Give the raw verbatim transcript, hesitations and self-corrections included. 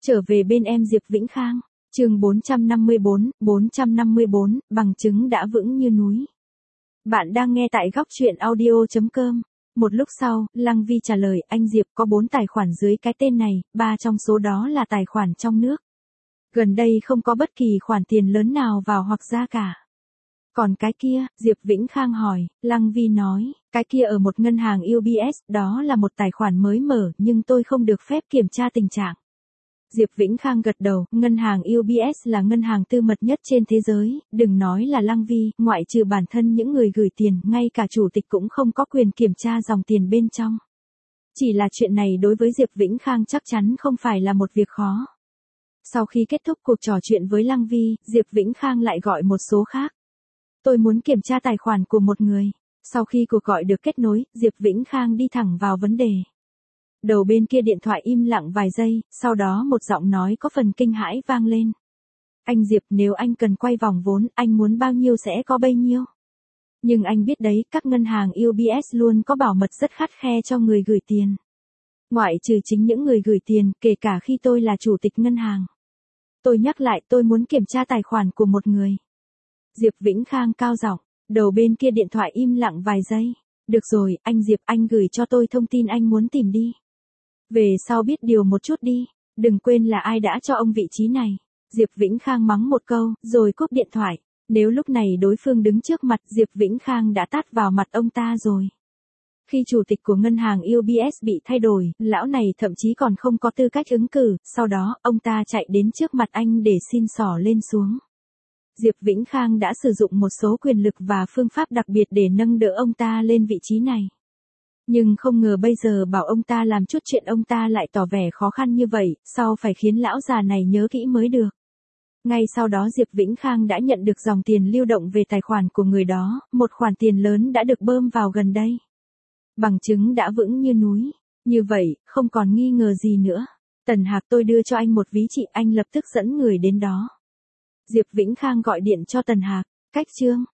Trở về bên em Diệp Vĩnh Khang, chương bốn trăm năm mươi bốn, bốn trăm năm mươi bốn, bằng chứng đã vững như núi. Bạn đang nghe tại góc truyện audio chấm com. Một lúc sau, Lăng Vi trả lời, anh Diệp có bốn tài khoản dưới cái tên này, ba trong số đó là tài khoản trong nước. Gần đây không có bất kỳ khoản tiền lớn nào vào hoặc ra cả. Còn cái kia, Diệp Vĩnh Khang hỏi, Lăng Vi nói, cái kia ở một ngân hàng u bê ét, đó là một tài khoản mới mở nhưng tôi không được phép kiểm tra tình trạng. Diệp Vĩnh Khang gật đầu, ngân hàng u bê ét là ngân hàng tư mật nhất trên thế giới, đừng nói là Lăng Vi, ngoại trừ bản thân những người gửi tiền, ngay cả chủ tịch cũng không có quyền kiểm tra dòng tiền bên trong. Chỉ là chuyện này đối với Diệp Vĩnh Khang chắc chắn không phải là một việc khó. Sau khi kết thúc cuộc trò chuyện với Lăng Vi, Diệp Vĩnh Khang lại gọi một số khác. Tôi muốn kiểm tra tài khoản của một người. Sau khi cuộc gọi được kết nối, Diệp Vĩnh Khang đi thẳng vào vấn đề. Đầu bên kia điện thoại im lặng vài giây, sau đó một giọng nói có phần kinh hãi vang lên. Anh Diệp, nếu anh cần quay vòng vốn, anh muốn bao nhiêu sẽ có bấy nhiêu. Nhưng anh biết đấy, các ngân hàng u bê ét luôn có bảo mật rất khắt khe cho người gửi tiền. Ngoại trừ chính những người gửi tiền, kể cả khi tôi là chủ tịch ngân hàng. Tôi nhắc lại, tôi muốn kiểm tra tài khoản của một người. Diệp Vĩnh Khang cao giọng, đầu bên kia điện thoại im lặng vài giây. Được rồi, anh Diệp, anh gửi cho tôi thông tin anh muốn tìm đi. Về sau biết điều một chút đi, đừng quên là ai đã cho ông vị trí này. Diệp Vĩnh Khang mắng một câu, rồi cúp điện thoại. Nếu lúc này đối phương đứng trước mặt, Diệp Vĩnh Khang đã tát vào mặt ông ta rồi. Khi chủ tịch của ngân hàng u bê ét bị thay đổi, lão này thậm chí còn không có tư cách ứng cử, sau đó, ông ta chạy đến trước mặt anh để xin xỏ lên xuống. Diệp Vĩnh Khang đã sử dụng một số quyền lực và phương pháp đặc biệt để nâng đỡ ông ta lên vị trí này. Nhưng không ngờ bây giờ bảo ông ta làm chút chuyện ông ta lại tỏ vẻ khó khăn như vậy, sau phải khiến lão già này nhớ kỹ mới được. Ngay sau đó Diệp Vĩnh Khang đã nhận được dòng tiền lưu động về tài khoản của người đó, một khoản tiền lớn đã được bơm vào gần đây. Bằng chứng đã vững như núi. Như vậy, không còn nghi ngờ gì nữa. Tần Hạc, tôi đưa cho anh một ví chị, anh lập tức dẫn người đến đó. Diệp Vĩnh Khang gọi điện cho Tần Hạc, cách chương.